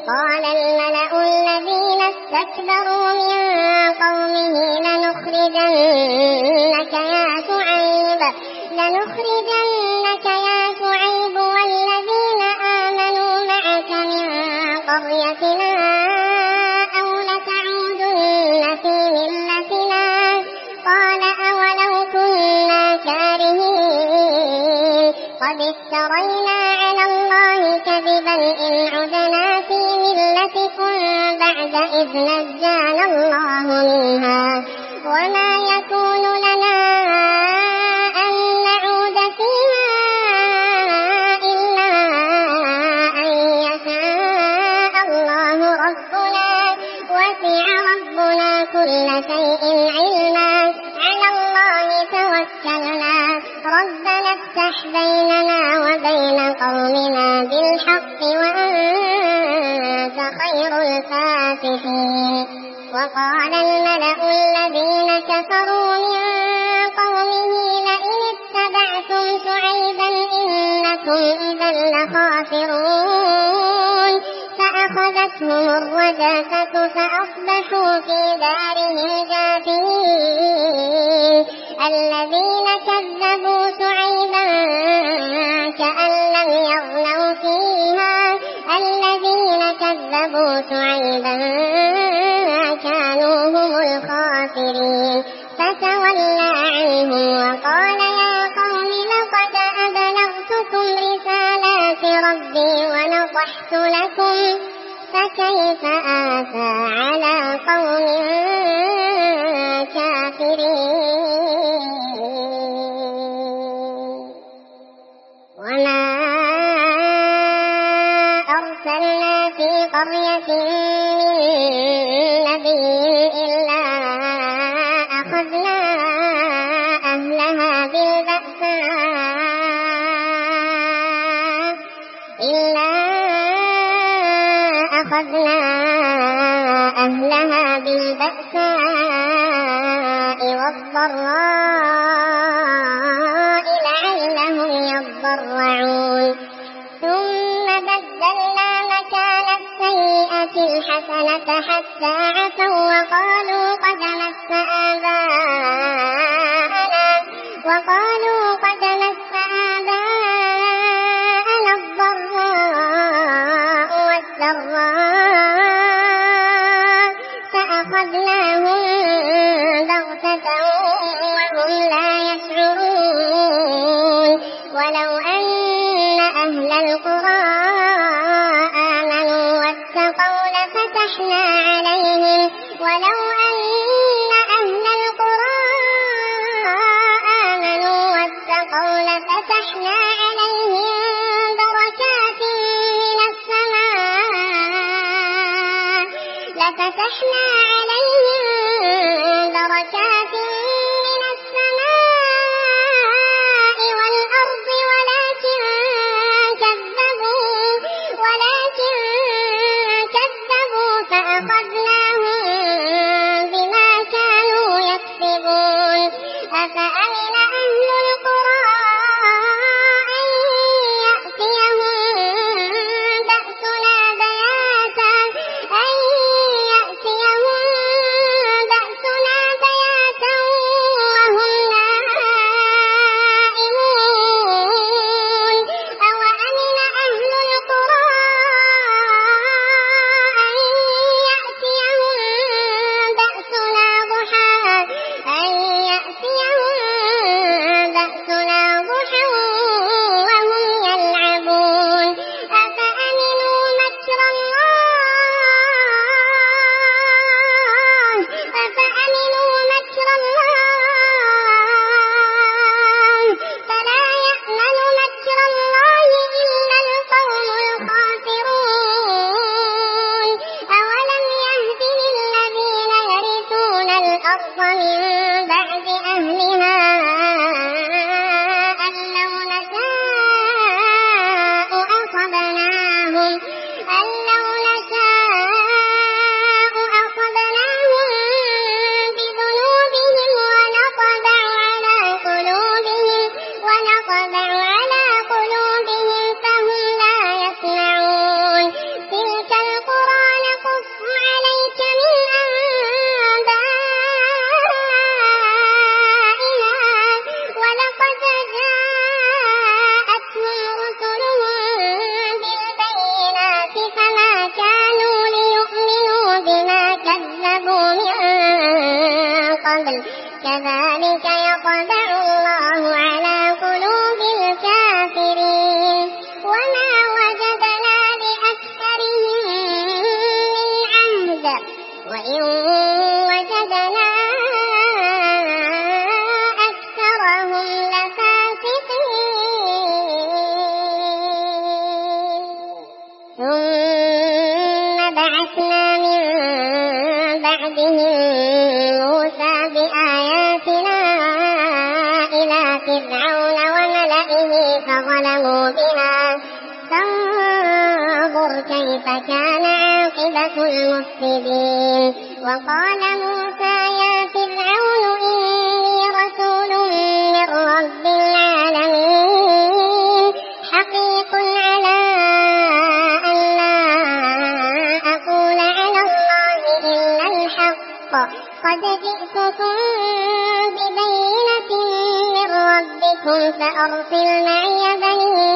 قال الملأ الذين استكبروا من قومه لنخرجنك يا شعيب والذين آمنوا معك من قريتنا أو لتعودن في ملتنا قال أولو كنا كارهين قد افترينا على الله كذبا إن عدنا في ملتكم بعد إذ نجانا الله منها وما يكون لنا أن نعود فيها إلا أن يشاء الله ربنا وسع ربنا كل شيء علما على الله توكلنا ربنا افتح بيننا وبين قومنا بالحق وأنت خير الفاتحين وقال الملأ الذين كفروا من قومه لئن اتبعتم شعيبا إنكم إذا لخاسرون فأخذتهم الرجفة فأصبحوا في دارهم جاثمين الذين كذبوا شعيبا كأن لم يغنوا فيها الذين كذبوا شعيبا كانوا هم الخاسرين فتولى عنهم وقال يا قوم لقد أبلغتكم رسالات ربي ونصحت لكم فكيف آسى على قوم كافرين وما أرسلنا في قرية من نبي إلا أخذنا أهلها بالبأساء والضراء لعلهم يضرعون ثم بدلنا مكان السيئة الحسنة حتى عفوا وقالوا قد مس آباءنا الضراء والسراء فأخذناهم بغتة وهم لا يشعرون ولو أن أهل القرى آمنوا واتقوا لفتحنا عليهم بركات من السماء والأرض ولكن كذبوا فأخذناهم بما كانوا يكسبون أفأمن أهل القرى أن يأتيهم بأسنا بياتا قبل كذلك يطبع الله على قلوب الكافرين وما وجدنا لأكثرهم من عهد وإن وجدنا أكثرهم لفاسقين ثم بعثنا من بعدهم موسى بآياتنا إلى فرعون وملئه فظلموا بها فانظر كيف كان عاقبة المفسدين وقال موسى يا فرعون إني رسول من رب العالمين حقيق على أن لا أقول على الله إلا الحق قد جئتكم ببينة من ربكم فأرسل معي بني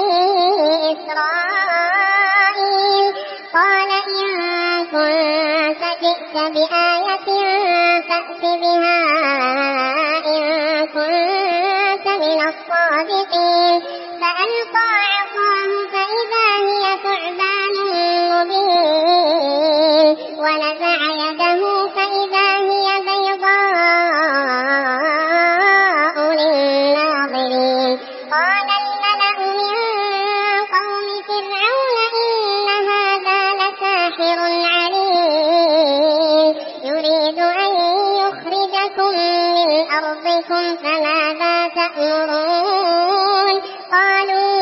إسرائيل قال إن كنت جئت بآية فأت بها إن كنت من الصادقين فألقى عصاه فإذا هي ثعبان مبين ونزع يده فإذا هي بيضاء للناظرين قال الملأ من قوم فرعون إن هذا لساحر عليم يريد أن يخرجكم من أرضكم فماذا تأمرون قالوا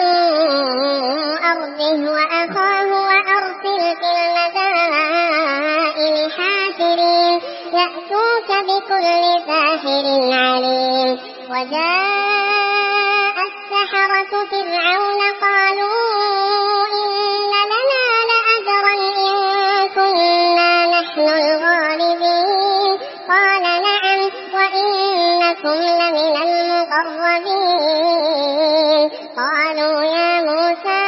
أرجه وأخاه وأرسل في المدائن حاشرين يأتوك بكل ساحر عليم وجاء السحرة فرعون قالوا إن لنا لأجرا إن كنا نحن الغالبين قال نعم وإنكم لمن المقربين قالوا يا موسى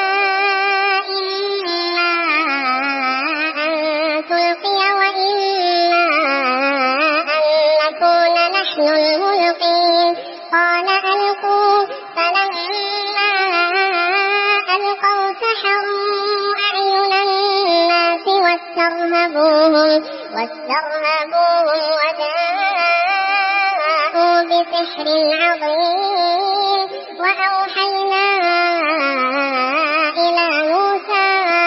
إما أن تلقي وإما أن نكون نحن الملقين قال ألقوا فلما ألقوا سحروا أعين الناس واسترهبوهم وجاءوا بسحر عظيم وأوحينا إلى موسى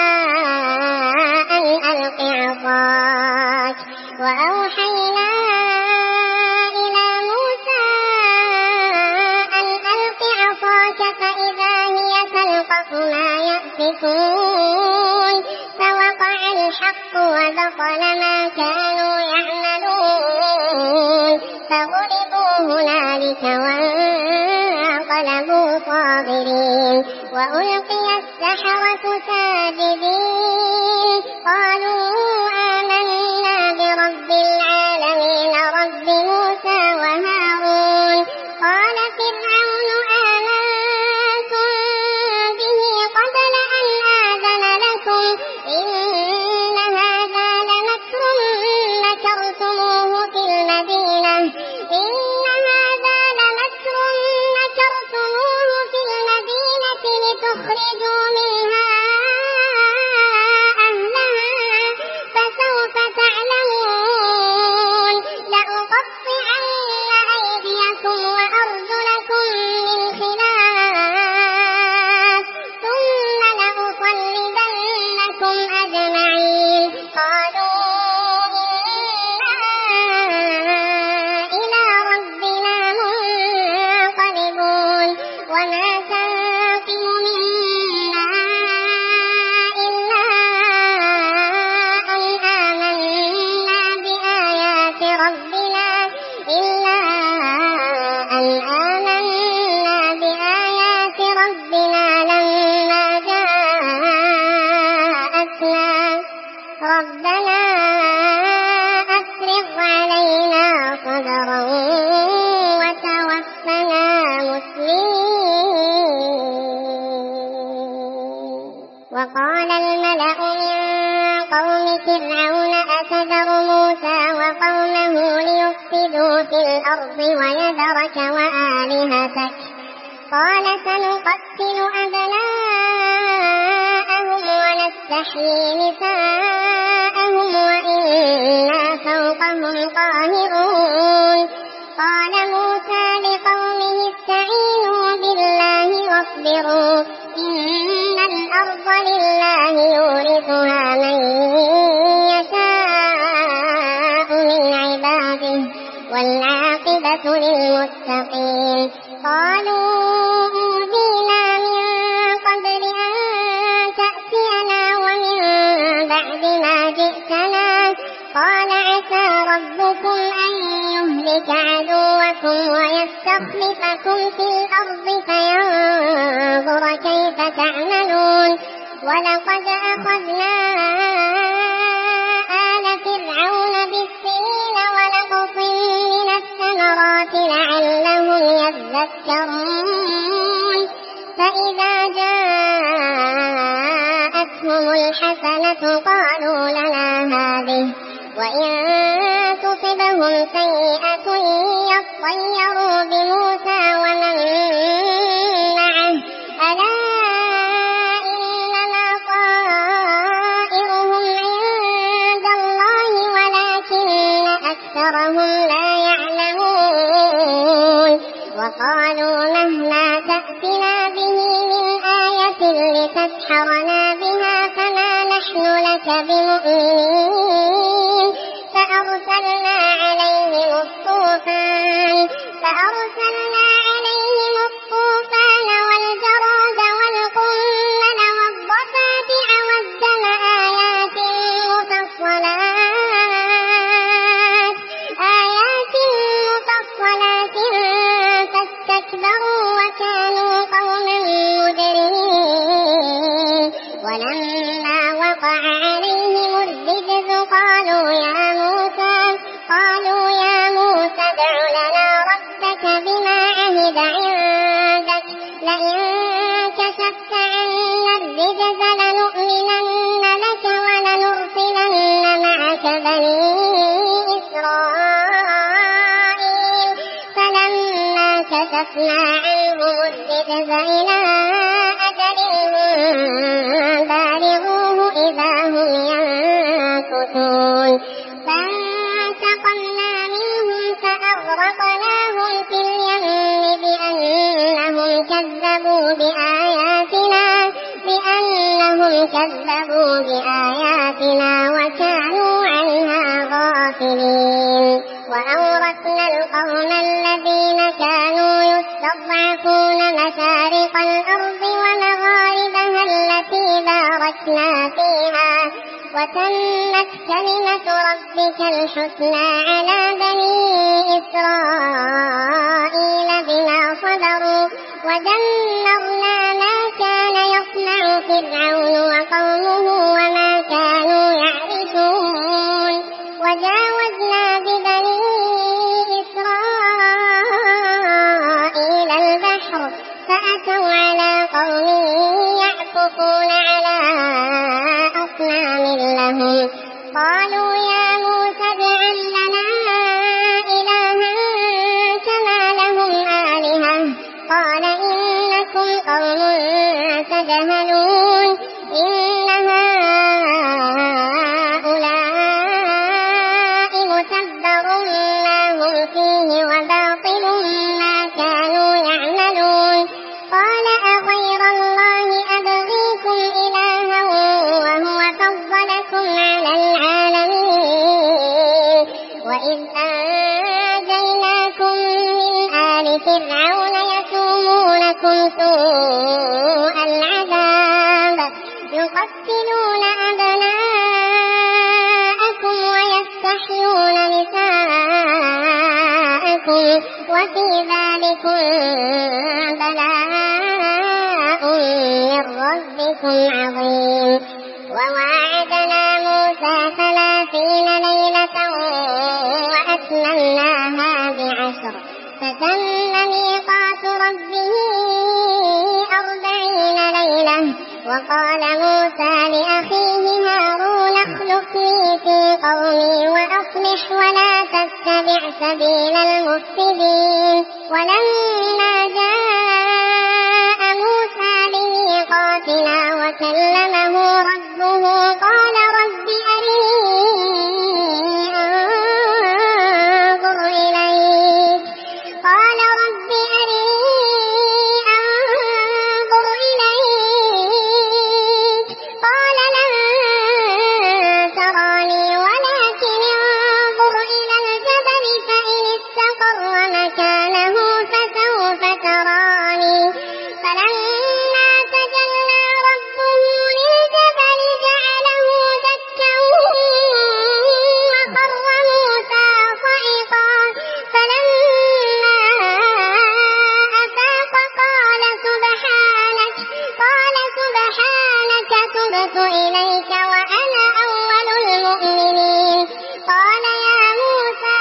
أن ألق عصاك فإذا هي تلقف ما يأفكون فوقع الحق وبطل ما كانوا يعملون فغلبوا هنالك وانقلبوا صاغرين وألقي السحرة ساجدين قالوا آمنا برب العالمين رب موسى وهارون قال فرعون آمنتم به قبل أن آذن لكم إن هذا لمكر مكرتموه في المدينة لتخرجوا منها أهلها فسوف تعلمون لأقطعن أيديكم وأرجلكم من خلاف ثم لأصلبنكم أجمعين قالوا إنا إلى ربنا منقلبون وما تنقم منا إلا أن آمنا بآيات ربنا لما جاءتنا ربنا أفرغ علينا صبرا وتوفنا مسلمين وقال الملأ من قوم فرعون أتذر موسى وقومه ليفسدوا في الأرض ويذرك وآلهتك قال سنقتل أبناءهم ونستحيي نساءهم وإنا فوقهم قاهرون قال موسى لقومه استعينوا بالله واصبروا إن الأرض لله يورثها من يشاء من عباده والعاقبة للمتقين قالوا أوذينا من قبل أن تأتينا ومن بعد ما جئتنا قال عسى ربكم أن يهلك عدوكم ويستخلفكم في الأرض فينظر كيف تعملون ولقد أخذنا آل فرعون بالسنين ونقص من الثمرات لعلهم يذكرون فإذا جاءتهم الحسنة قالوا لنا هذه وإن تصبهم سيئة يطيروا بموسى ومن معه ألا إنما طائرهم عند الله ولكن أكثرهم لا يعلمون وقالوا مهما تأتنا به من آية لتسحرنا بها فما نحن لك بمؤمنين فأرسلنا عليهم الطوفان والجراد والقمل والضفادع والدم آيات مفصلات فاستكبروا وكانوا قوما مجرمين ولما وقع عليهم الرجز قالوا يا موسى ادع لنا ربك بما عهد عندك لئن كشفت عنا الرجز لنؤمنن لك ولنرسلن معك بني إسرائيل فلما كشفنا عنهم الرجز إلى أجل بالغوه إذا هم ينكثون فانتقمنا منهم فأغرقناهم في اليم بأنهم كذبوا بآياتنا وكانوا عنها غافلين وأورثنا القوم الذين كانوا يستضعفون مشارق الأرض ومغاربها التي باركنا فيها وتمت كلمة ربك الحسنى على بني إسرائيل بما صبروا ودمرنا ما كان يصنع فرعون وقومه وما كانوا يعرشون وجاوزنا ببني إسرائيل البحر فأتوا على قوم يعكفون على أصنام لهم قالوا يا موسى اجعل لنا إلها كما لهم آلهة قال إنكم قوم تجهلون إن هؤلاء متبر ما هم فيه وباطل ما كانوا يعملون قال أغير الله أبغيكم إلها وهو فضلكم على العالمين وإذ أنجيناكم من آل فرعون يسومونكم سوء العذاب يقتلون أبناءكم ويستحيون نساءكم وفي ذلكم بلاء من ربكم عظيم وواعدنا موسى 30 ليلة وأتممناها ب10 فتم ميقات ربه 40 ليلة وقال موسى لأخيه هارون اخلفني تخزني في قومي وأصلح ولا تتبع سبيل المفسدين. ولما جاء موسى لميقاتنا وكلمه ربه قال رب أرني أنظر إليك قال لن تراني ولكن انظر إلى الجبل فإن استقر مكانه فسوف تراني. فلما تجلى ربه للجبل جعله دكا وخر موسى صعقا. فلما أفاق قال سبحانك تبت إليك وأنا أول المؤمنين. قال يا موسى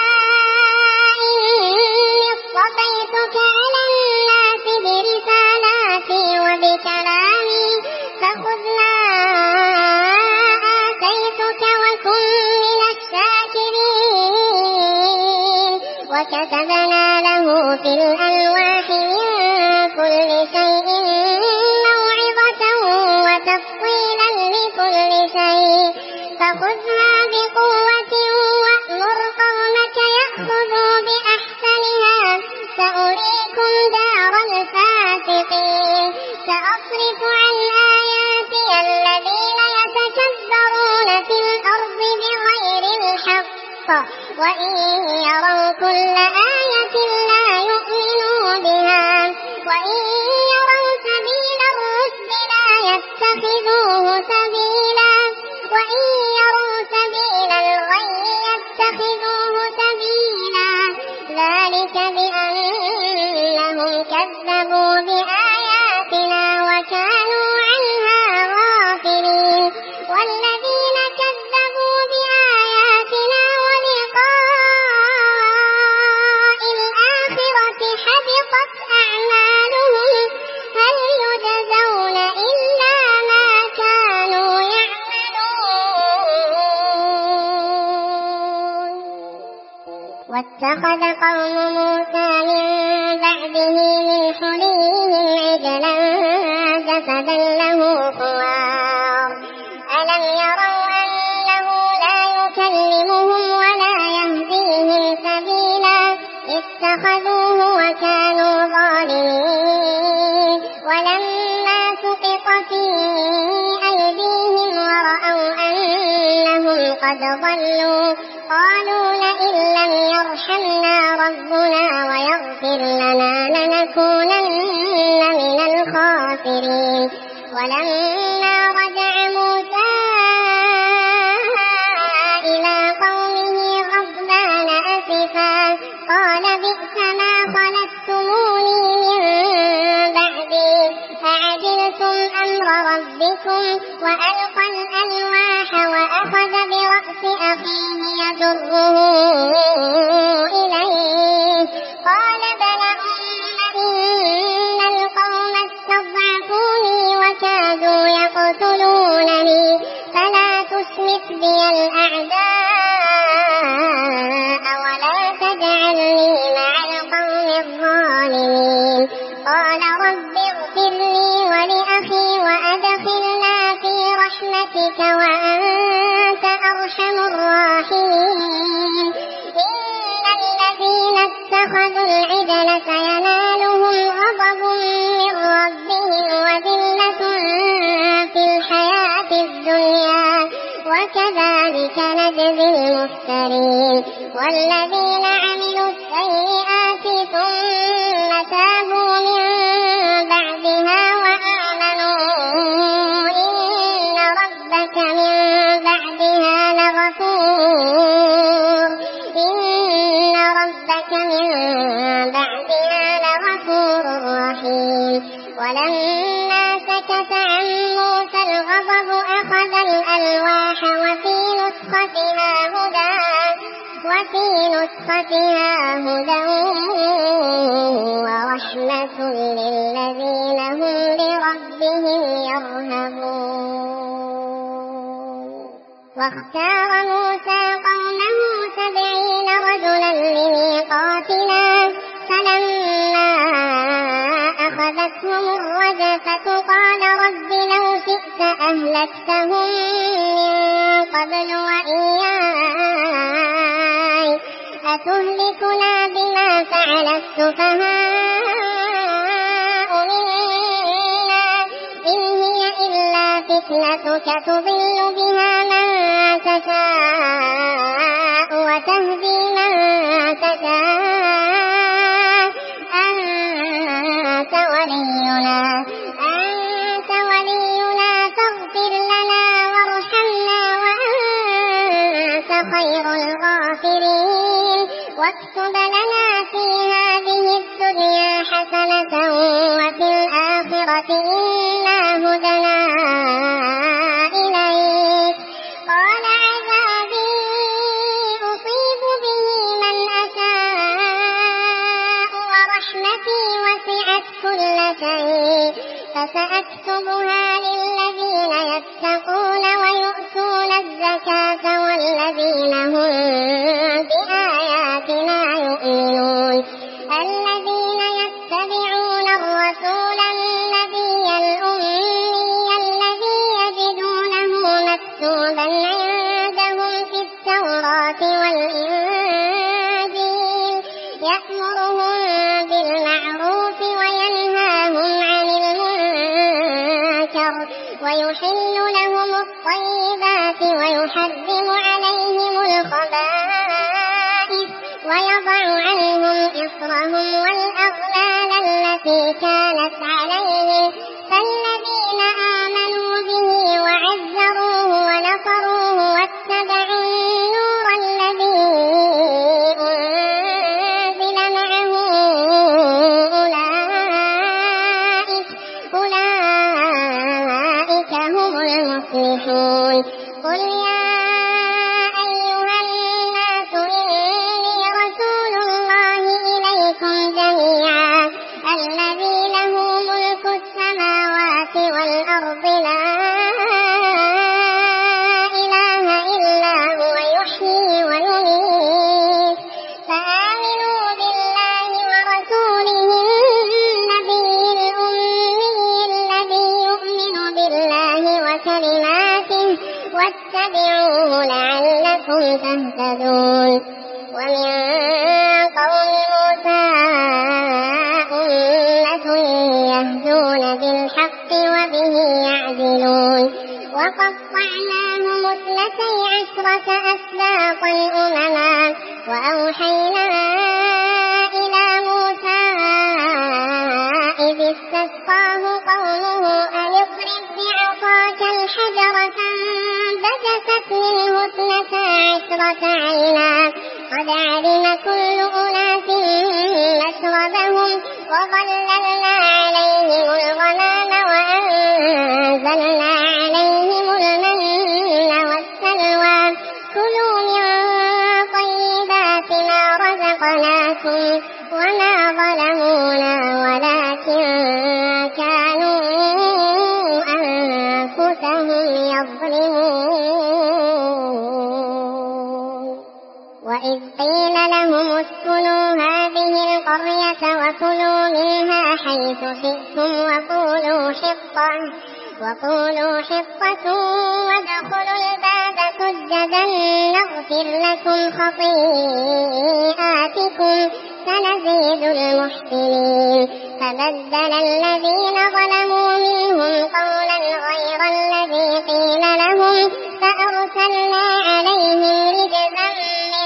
إني اصطفيتك على الناس برسالاتي وبكلامي فخذ ما آتيتك وكن من الشاكرين. وكتبنا له في الألواح من كل شيء موعظة وتفصيلا لكل شيء فخذها بقوة وأمر قومك يأخذوا بأحسنها سأريكم دار الفاسقين. سأصرف عن آياتي الذين يتكبرون في الأرض بغير الحق وإن يروا كل آية لا يؤمنوا بها وإن يروا سبيل الرشد لا يتخذوه سبيلا وإن يروا سبيل الغي يتخذوه سبيلا. ذلك بأنهم كذبوا بآياتنا وكانوا عنها غافلين. والذين كذبوا بآياتنا ولقاء الآخرة حبطت أعمالهم هل يجزون إلا ما كانوا يعملون. واتخذ قوم موسى من بعده من حليهم عجلا جسدا له خوار. ألم يروا أنه لا يكلمهم ولا يهديهم سبيلا اتخذوه وكانوا ظالمين. ولما سقط في أيديهم ورأوا أنهم قد ضلوا قالوا لئن لم يرحمنا ربنا ويغفر لنا لنكونن من الخاسرين. ولما رجع موسى إلى قومه غضبان أسفا قال بئس ما خلفتموني من بعدي أعجلتم أمر ربكم. وألقى الألواح وأخذ برأس أخيه يجره إليه قال ابن إن القوم استضعفوني وكادوا يقتلونني فلا تشمت بي الأعداء ولا تجعلني مع القوم الظالمين. قال رب اغفر لي ولأخي وأدخلنا في رحمتك وأنت أرحم الراحمين. إن الذين اتخذوا العجل سينالهم غضب من ربهم وذلة في الحياة الدنيا وكذلك نجزي المفترين. والذين عملوا السيئات ثم تابوا من بعدها وآمنوا إن ربك من بعدها لغفور رحيم. ولما سكت عن موسى الغضب أخذ الألواح وفي نسختها هدى ورحمة للذين هم بربهم يرهبون. واختار موسى قومه 70 رجلا لميقاتنا فلما أخذتهم الرجفة قال رب لو شئت أهلكتهم من قبل وإياي أتهلكنا بما فعل السفهاء منا إن هي إلا فتنتك تضل بها من تشاء وتهدي من تشاء أنت ولينا فاغفر لنا وارحمنا وأنت خير الغافرين واكتب لنا في هذه الدنيا حسنة وفي الآخرة إنا هدنا إليك قال عذابي أصيب به من أشاء ورحمتي وسعت كل شيء فسأكتبها للذين يتقون ويؤتون الزكاة والذين هم بآياتنا يؤمنون الذين يتبعون الرسول النبي الأمي الذي يجدونه مكتوبا عندهم في التوراة والإنجيل يأمرهم بالمعروف وينهاهم عن المنكر ويحل لهم الطيبات ويحرم عليهم الخبائث ويضع عنهم إصرهم والأغلال التي كانت عليهم فالذين آمنوا به وعزروه ونصروه واتبعوا النور الذي أنزل معه أولئك هم المفلحون قل يا أيها الناس إني رسول الله إليكم جميعا الذي له ملك السماوات والأرض لا إله إلا هو يحيي ويميت فآمنوا بالله ورسوله النبي الأمي الذي يؤمن بالله وكلماته واتبعوه لعلكم تهتدون ومن قوم موسى أمة يهدون بالحق وبه يعدلون وقطعناهم 12 أسباطا أمما وأوحينا إلى موسى إذ استسقاه قومه أن اضرب بعصاك الحجر فانبجست منه 12 عينا قد علم كل أناس مشربهم وظللنا عليهم الغمام وأنزلنا عليهم المن والسلوى كلوا من طيبات ما رزقناكم وما ظلمونا ولكن كانوا أنفسهم يظلمون وإذ قيل لهم اسكنوا هذه القرية وكلوا منها حيث شئتم وقولوا حطة وادخلوا الباب سجدا نغفر لكم خطيئاتكم سنزيد المحسنين فبدل الذين ظلموا منهم قولا غير الذي قيل لهم فأرسلنا عليهم رجزا من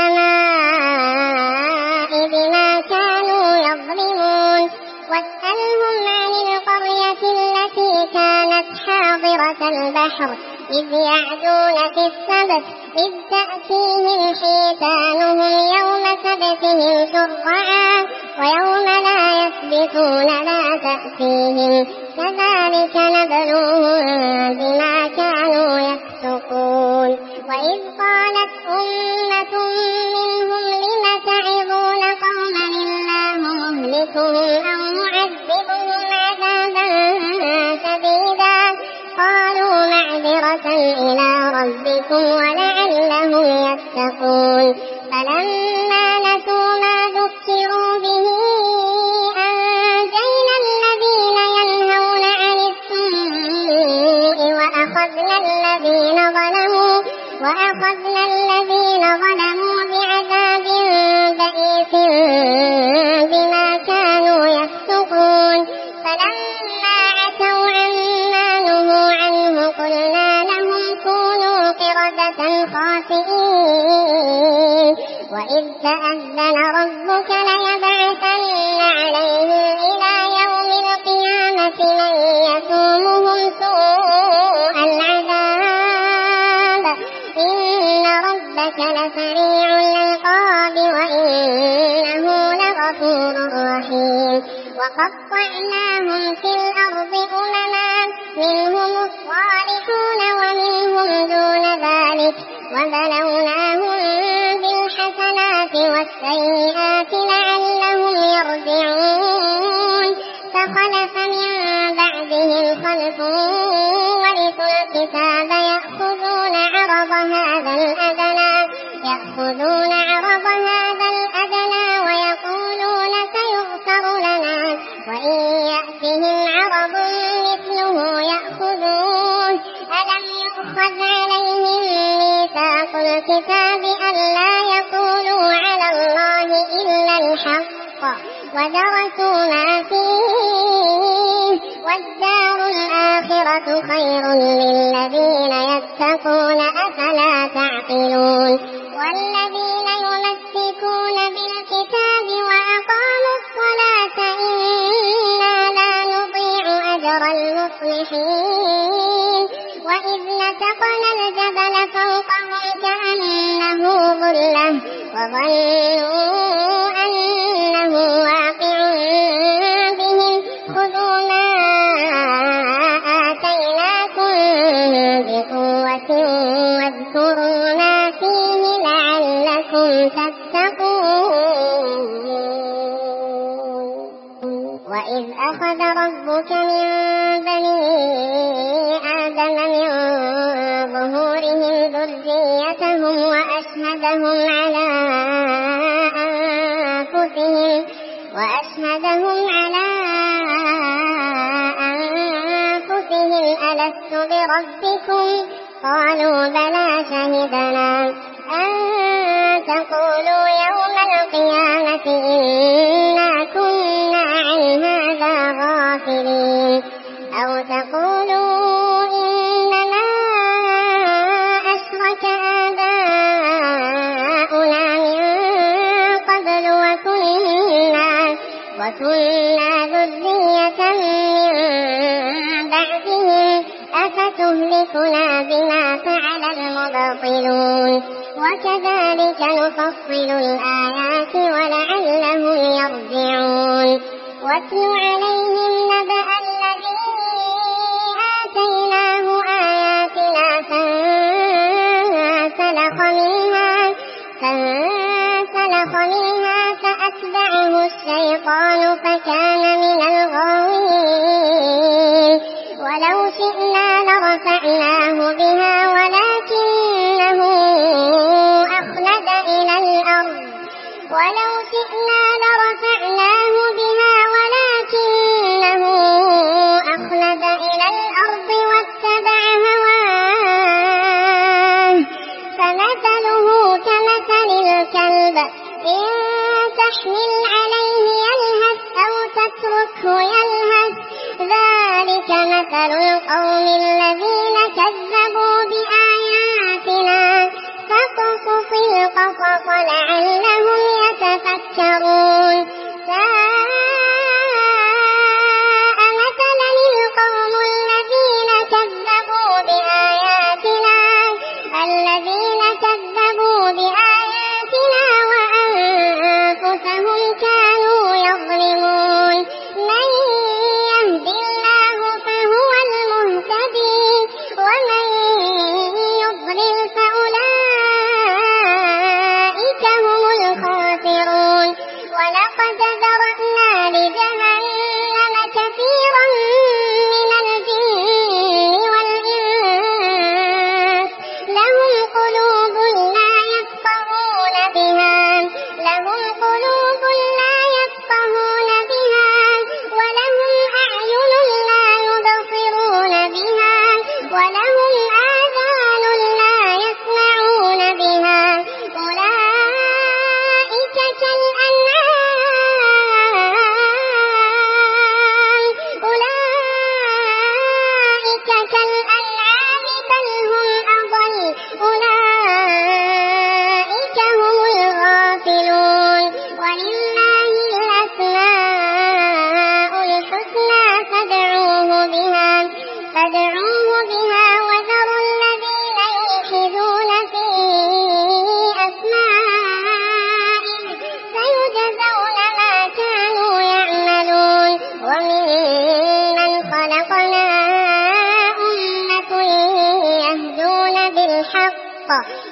السماء بما كانوا يظلمون واسألهم عن القرية التي كانت حاضرة البحر إذ يعدون في السبت إذ تأتيهم حيتانهم يوم سبتهم شرعا ويوم لا يسبتون لا تأتيهم كذلك نبلوهم بما كانوا يفسقون وإذ قالت أمة منهم لم تعظون قوما الله مهلكهم أو معذبهم عذابا شديدا قالوا معذرة إلى ربكم لعلهم يتقون فلما نسوا ما ذكروا به أنجينا الذين ينهون عن السوء وأخذنا الذين ظلموا بعذاب بئيس بما كانوا يفسقون فلما عتوا عما نهوا عنه قلنا لهم كونوا قردة خاسئين وإذ تأذن ربك ليبعثن عليهم إلى يوم القيامة من يسومهم سوء العذاب إن ربك لسريع العقاب وإنه لغفور رحيم وقطعناهم في الأرض أمما منهم الصالحون ومنهم دون ذلك وبلوناهم بالحسنات والسيئات لعلهم يرجعون فخلف من بعدهم خلف ورثوا الكتاب يأخذون عرض هذا الأدنى ويقولون سيغفر لنا وإن يأتهم عرض مثله يأخذوه ألم يؤخذ عليهم ميثاق الكتاب ألا يقولوا على الله إلا الحق ودرسوا ما فيه والدار الآخرة خير للذين يتقون أفلا تعقلون والذين يمسكون بالكتاب وأقاموا الصلاة إنا لا نضيع أجر المصلحين وإذ نتقنا الجبل فوقهم كأنه ظلة وظنوا أنه واقع بهم خذوا ما آتيناكم بقوة واذكروا ما فيه لعلكم تتقون وإذ أخذ ربك من بني آدم من ظهورهم ذريتهم وأشهدهم على أنفسهم ألست بربكم قالوا بلى شهدنا أن تقولوا يوم القيامة إنا كنا عن هذا غافلين أو تقولوا إنما أشرك آباؤنا من قبل وكنا ذرية من بعدهم أفتهلكنا بما فعل المبطلون وكذلك نفصل الآيات ولعلهم يرجعون واتل عليهم نبأ الذي آتيناه آياتنا فانسلخ منها فأتبعه الشيطان فكان من الغاوين ولو شئنا لرفعناه بها ولكنه أخلد إلى الأرض واتبع هواه فمثله كمثل الكلب إن تحمل عليه يلهث أو تتركه يلهث ذلك مثل القوم الذين كذبوا بآياتنا فاقصص القصص لعلهم يتفكرون ساء مثلا القوم الذين كذبوا بآياتنا وأنفسهم كانوا يظلمون من يهد الله فهو المهتدي ومن يضلل فأولئك هم الخاسرون ولقد ذرأنا لجهنم كثيرا من الجن والإنس لهم قلوب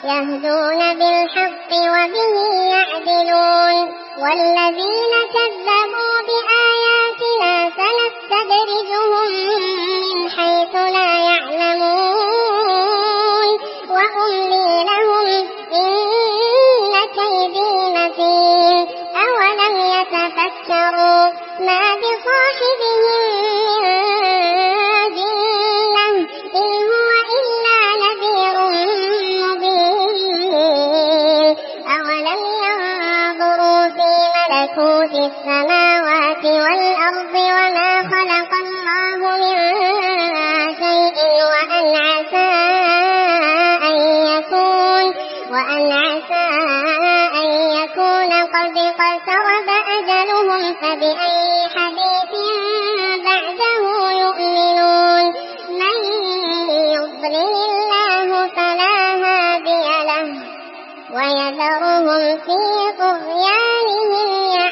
يهدون بالحق وبه يعدلون والذين كذبوا بآياتنا سنستدرجهم من حيث لا يعلمون وأملي لهم إن كيدي متين أولم يتفكروا ما بصاحبهم من جنة إن هو إلا نذير مبين أولم ينظروا في ملكوت السماوات والأرض وما خلق الله من شيء وأن عسى أن يكون قد اقترب أجلهم فبأي حديث بعده يؤمنون من يضلل الله فلا هادي له ويذرهم في طغيانهم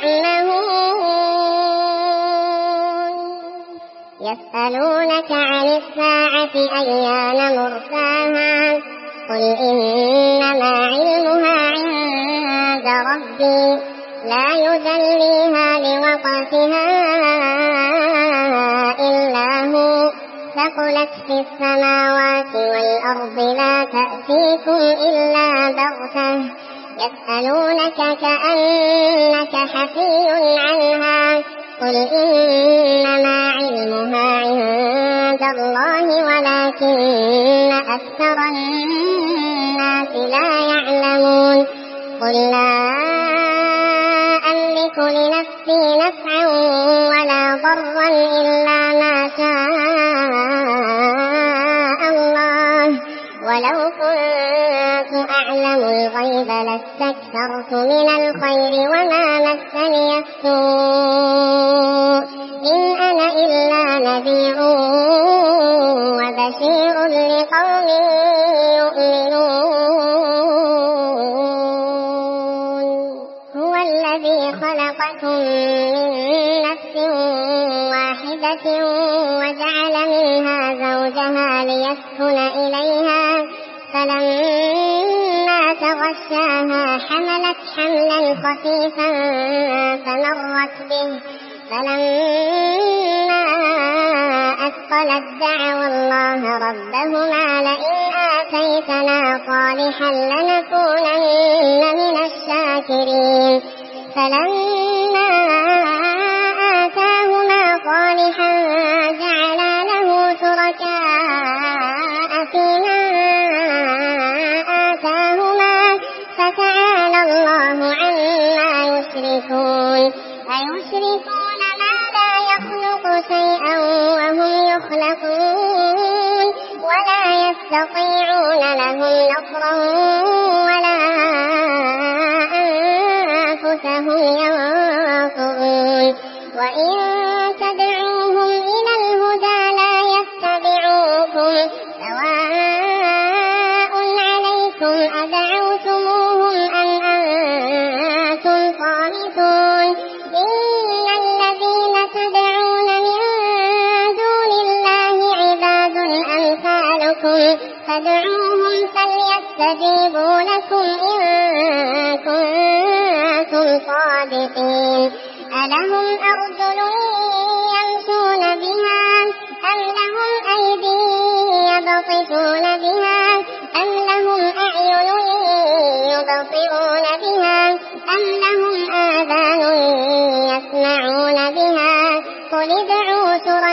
يعمهون يسألونك عن الساعة أيان مرساها قل إنما علمها عند ربي لا يجليها لوقتها إلا هو ثقلت في السماوات والأرض لا تأتيكم إلا بغتة يسألونك كأنك حفي عنها قل إنما علمها عند الله ولكن أكثر الناس لا يعلمون قل لا أملك لنفسي نفعا ولا ضرا إلا ما شاء الله ولو كنت أعلم الغيب لاستكثرت من الخير وما مسني السوء إن أنا إلا نذير وبشير لقوم يؤمنون هو الذي خلقكم من نفس واحدة وجعل منها زوجها ليسكن إليها فلما تغشاها حملت حملا خفيفا فمرت به فلما أثقلت دعوا الله ربهما لئن آتيتنا صالحا لنكونن من الشاكرين فلما آتاهما صالحا جعلا له شركاء فيما آتاهما فتعالى الله عما يشركون أيشركون ما لا يخلق شيئا وهم يخلقون ولا يستطيعون لهم نصرا ولا أنفسهم ينصرون وإن تدعوهم إلى الهدى لا يتبعوكم سواء عليكم أدعوتموهم أم أنتم صامتون إن الذين تدعون من دون الله عباد أمثالكم فادعوهم فليستجيبوا لكم إن كنتم صادقين ألهم أرجل يمشون بها أم لهم أيدي يبطشون بها أم لهم أعين يبصرون بها أم لهم آذان يسمعون بها قل ادعوا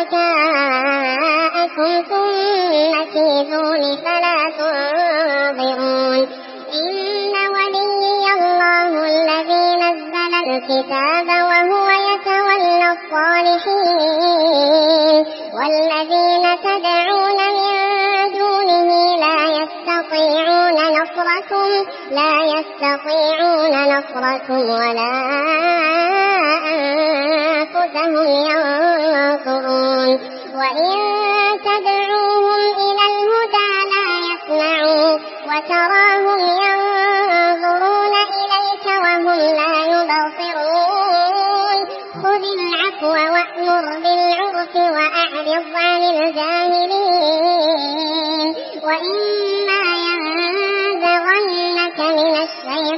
شركاءكم ثم كيدون فلا تنظرون إن وليي الله الذي نزل الكتاب وهو يتولى الصالحين والذين تدعون من دونه لا يستطيعون نصركم ولا أنفسهم ينصرون وإن تدعوهم إلى الهدى لا يسمعوا وتراهم ينظرون إليك وهم لا يبصرون خذ العفو وأمر بالعرف وأعرض عن الجاهلين وإما ينزغنك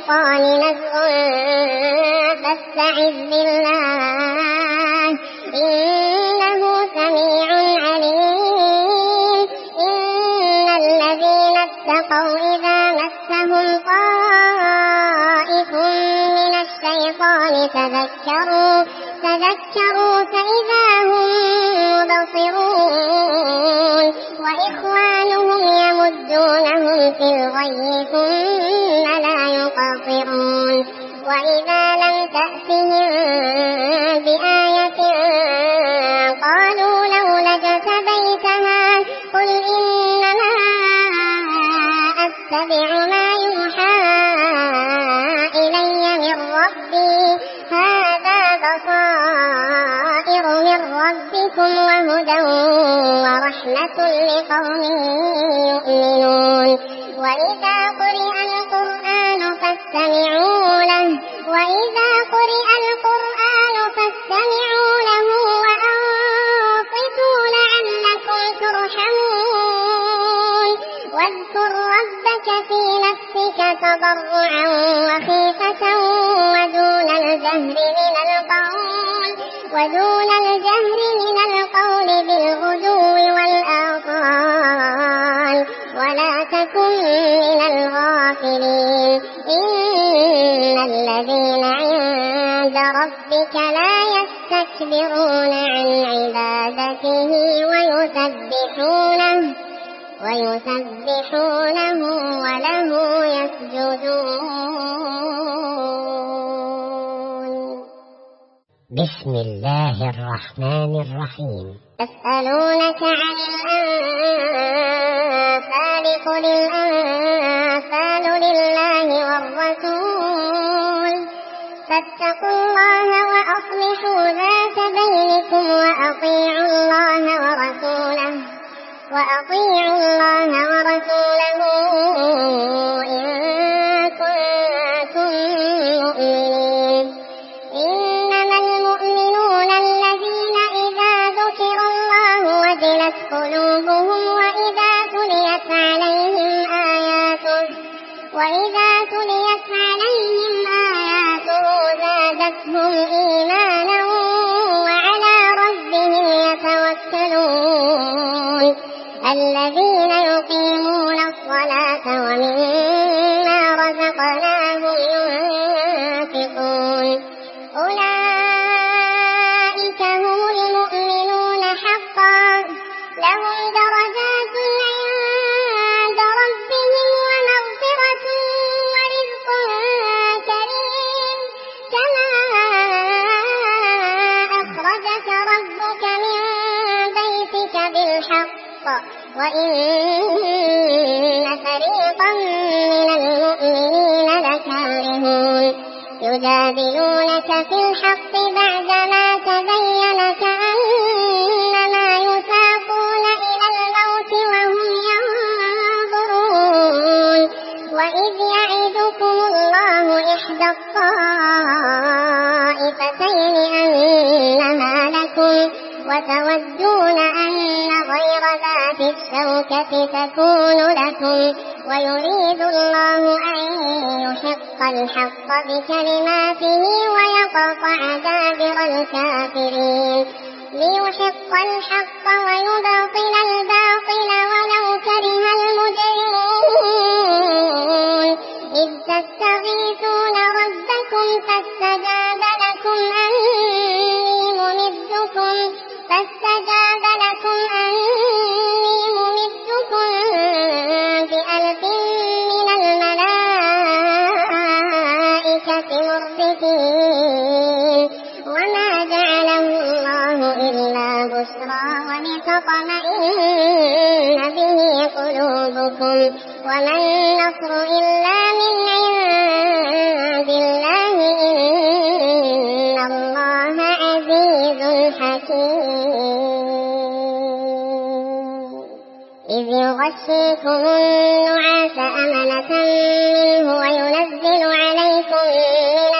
الشيطان نزغ فاستعذ بالله إنه سميع عليم إن الذين اتقوا إذا مسهم طائف من الشيطان تذكروا فإذا هم مبصرون وإخوانهم يمدونهم في الغي ثم لا يقصرون وإذا لم تأتهم بآية قالوا لولا اجتبيتها قل إنما أتبع ما يوحى إلي من ربي هذا بصائر من ربكم وهدى ورحمة لقوم يؤمنون وإذا قرئ القرآن فاستمعوا له وأنصتوا لعلكم ترحمون واذكر ربك في نفسك تضرعا وخيفة ودون الجهر من القول بالغدو والآصال ولا تكن من الغافلين إن الذين عند ربك لا يستكبرون عن عبادته ويسبحونه وله يسجدون. بسم الله الرحمن الرحيم. يسألونك عن الأنفال قل الأنفال لله والرسول فاتقوا الله وأصلحوا ذات بينكم وأطيعوا الله ورسوله إن كنتم مؤمنين. إنما المؤمنون الذين إذا ذكر الله وجلت قلوبهم وإذا تليت عليهم آياته زادتهم إيمانا وعلى ربهم يتوكلون. الذين يقيمون الصلاة ومما رزقناهم ينفقون أولئك هم المؤمنون حقا لهم درجات عند ربهم ومغفرة ورزق كريم. كما أخرجك ربك من بيتك بالحق وإن فريقا من المؤمنين لكارهون يجادلونك في الحق بعدما تبين كأنما يساقون إلى الموت وهم ينظرون. وإذ يعدكم الله إحدى الطائفتين أنها لكم وتودون أن غير ذات الشوكة تكون لكم ويريد الله أن يحق الحق بكلماته ويقطع دابر الكافرين ليحق الحق ويبطل الباطل ولو كره المجرمون. إذ تستغيثون ربكم فاستجاب لكم أني ممدكم بألف من الملائكة مردفين. وما جعله الله إلا بشرى ولتطمئن به قلوبكم وما النصر إلا من عند الله إن الله عزيز حكيم. إذ يغشيكم النعاس أمنة منه وينزل عليكم من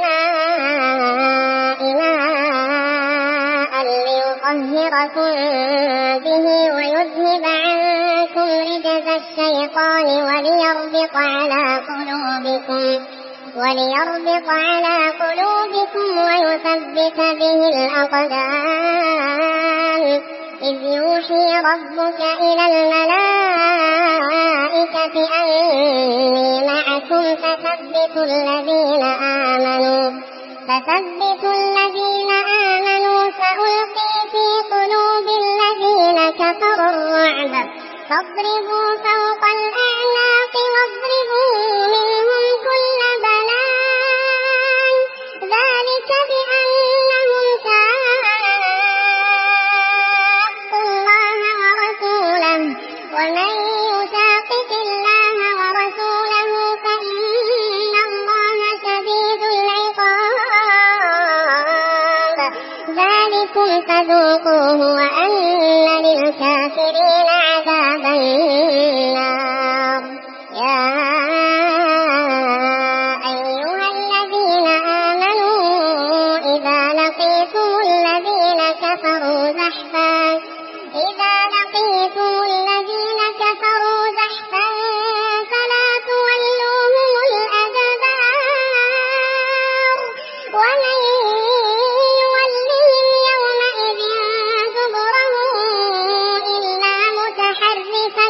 السماء ماء ليطهركم به ويذهب عنكم رجز الشيطان وليربط على قلوبكم وليربط على قلوبكم ويثبت به الأقدام إذ يوحي ربك إلى الملائكة أني معكم فثبتوا الذين آمنوا سألقي في قلوب الذين كفروا الرعب فاضربوا فوق الأعناق واضربوا منهم كل بنان ذلك بأنهم شاقوا الله ورسوله ومن يشاقق الله ورسوله فإن الله شديد العقاب ذلكم فذوقوه وأن للكافرين عذاب النار يا أيها الذين آمنوا إذا لقيتم الذين كفروا زحفا فلا تولوهم الأدبار ومن يولهم يومئذ دبره إلا متحرفا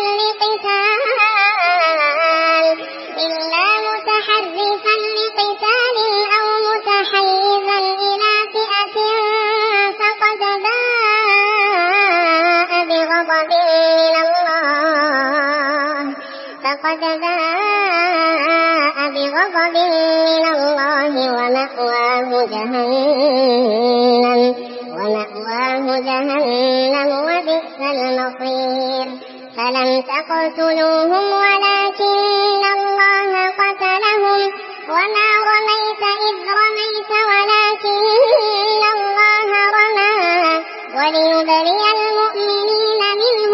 لقتال أو متحيزا إلى فئة فقد باء بغضب من الله ومأواه جهنم وبئس المصير فلم تقتلوهم ولكن الله قتلهم وما رميت إذ رميت ولكن الله رمى وليبلي المؤمنين منه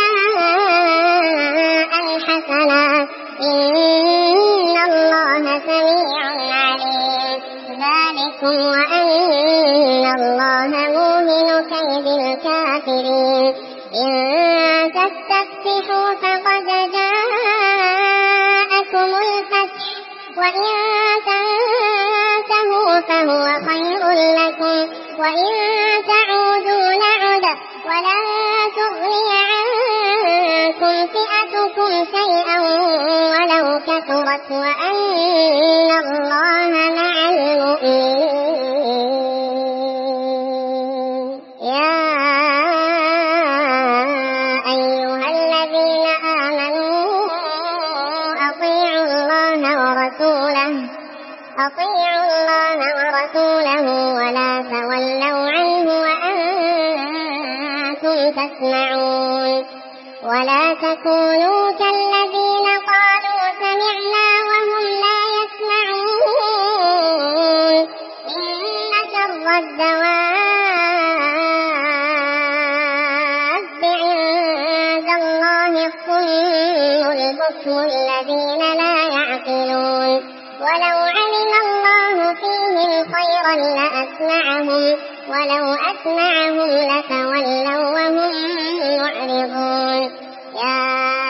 بلاء حسنا إن الله سميع عليم ذلكم وأن الله موهن كيد الكافرين إن تستفتحوا فقد جاءكم الفتح وإن تنتهوا فهو خير لكم وإن تعودوا نعد ولن تغني عنكم فئتكم شيئا ولو كثرت وأن الله مع المؤمنين يا أيها الذين آمنوا أطيعوا الله ورسوله ولا تولوا عنه وأنتم تسمعون ولا تكونوا كالذين قالوا سمعنا وهم لا يسمعون إن شر الدواب عند الله الصم البكم الذين لا يعقلون ولو علم الله فيهم خيرا لأسمعهم ولو أسمعهم لتولوا وهم معرضون يا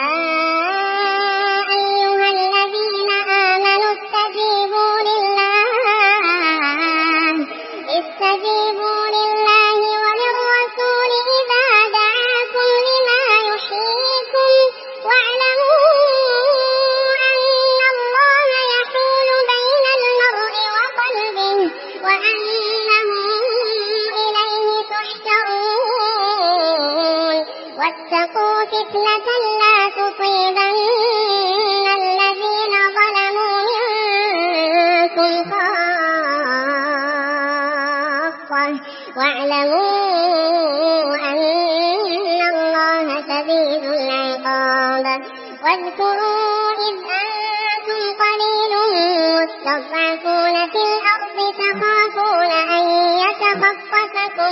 أيها الذين آمنوا استجيبوا لله وللرسول إذا دعاكم لما يحييكم واعلموا أن الله يحول بين المرء وقلبه وأنه إليه تحشرون واتقوا فتنة لا تصيبن الذين ظلموا منكم خاصة واعلموا أن الله شديد العقاب واذكروا إذ أنتم قليل مستضعفون في الأرض تخافون أن يتخطفكم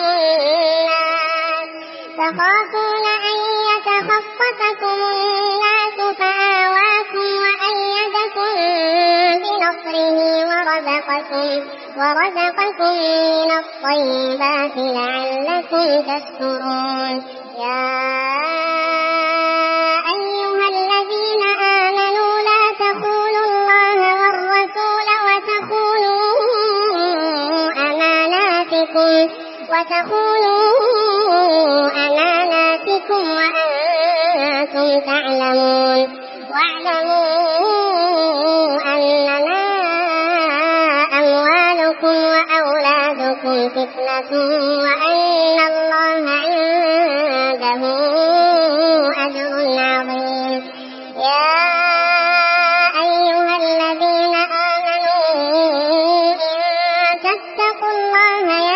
الناس فآواكم وأيدكم بنصره ورزقكم من الطيبات لعلكم تشكرون يا أيها الذين آمنوا لا تخونوا الله والرسول أموالكم وتخونوا أماناتكم وأنتم تعلمون واعلموا أنما أموالكم وأولادكم فتنة وأن الله عنده أجر عظيم. يا أيها الذين آمنوا إن تتقوا الله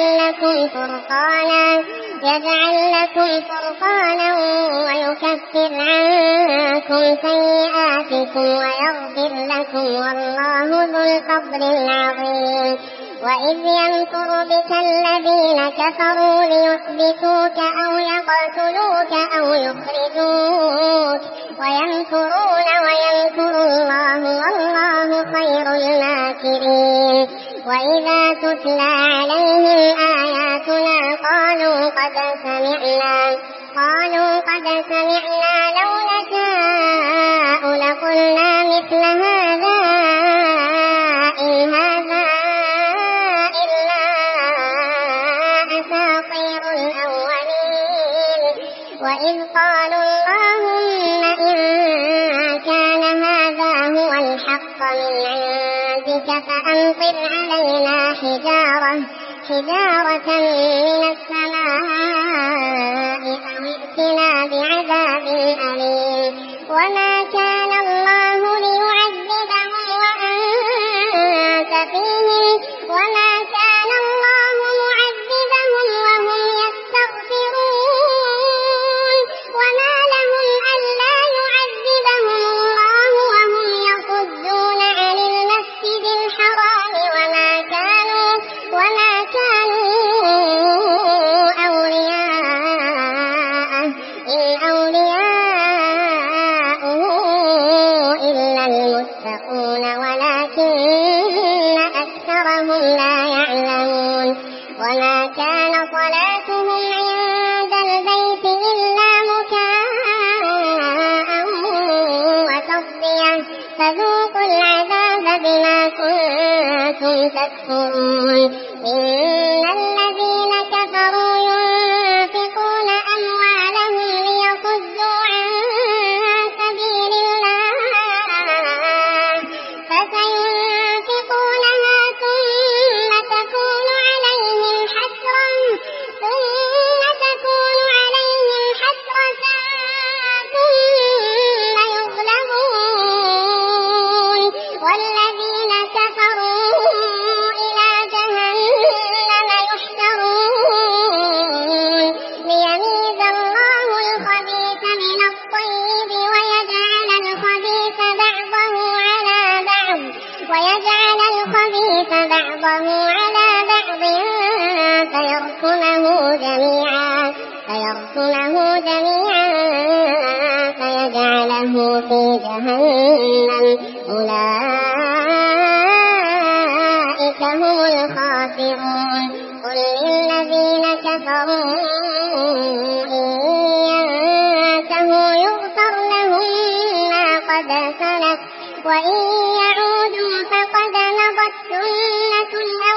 يجعل لكم فرقانا ويكفر عنكم سيئاتكم ويغفر لكم والله ذو الفضل العظيم. وإذ يمكر بك الذين كفروا ليثبتوك أو يقتلوك أو يخرجوك ويمكرون ويمكر الله والله خير الماكرين. وإذا تتلى عليهم آياتنا قالوا قد سمعنا لو نشاء لقلنا مثل هذا إن هذا إلا أساطير الأولين. وإذ قالوا اللهم إن كان هذا هو الحق من عندك فأمطر علينا حجارة من السماء أو ائتنا بعذاب أليم. وما كان الله ليعذبهم وأنت فيهم وما كان الله معذبهم وهم يستغفرون وما لهم ألا يعذبهم الله وهم يصدون عن المسجد الحرام وما كانوا أولياءه إن أولياءه إلا المتقون ولكن أكثرهم لا يعلمون. وما كان صلاتهم عند البيت إلا مكاء وتصدية فذوقوا العذاب بما كنتم تكفرون. إن الذين كفروا ينفقون أموالهم ليصدوا عن سبيل الله فسينفقونها ثم تكون عليهم حسرة ثم يغلبون والذين كفروا إلى جهنم يحشرون ليميز الله الخبيث من الطيب ويجعل الخبيث بعضه على بعض فيركمه جميعا فيجعله في جهنم أولئك هم الخاسرون. قل للذين كفروا إن ينتهوا يغفر لهم ما قد سلف وإن يعودوا فقد مضت سنة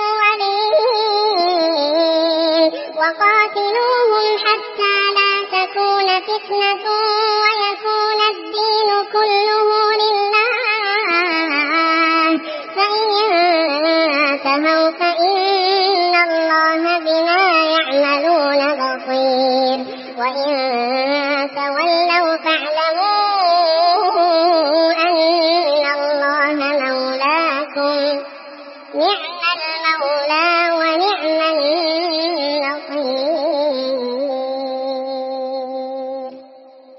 الأولين. وقاتلوهم حتى لا تكون فتنة ويكون الدين كله لله فإن ينتهوا فإن الله بما يعملون بصير. وإن تولوا فاعلموا أن الله مولاكم نعم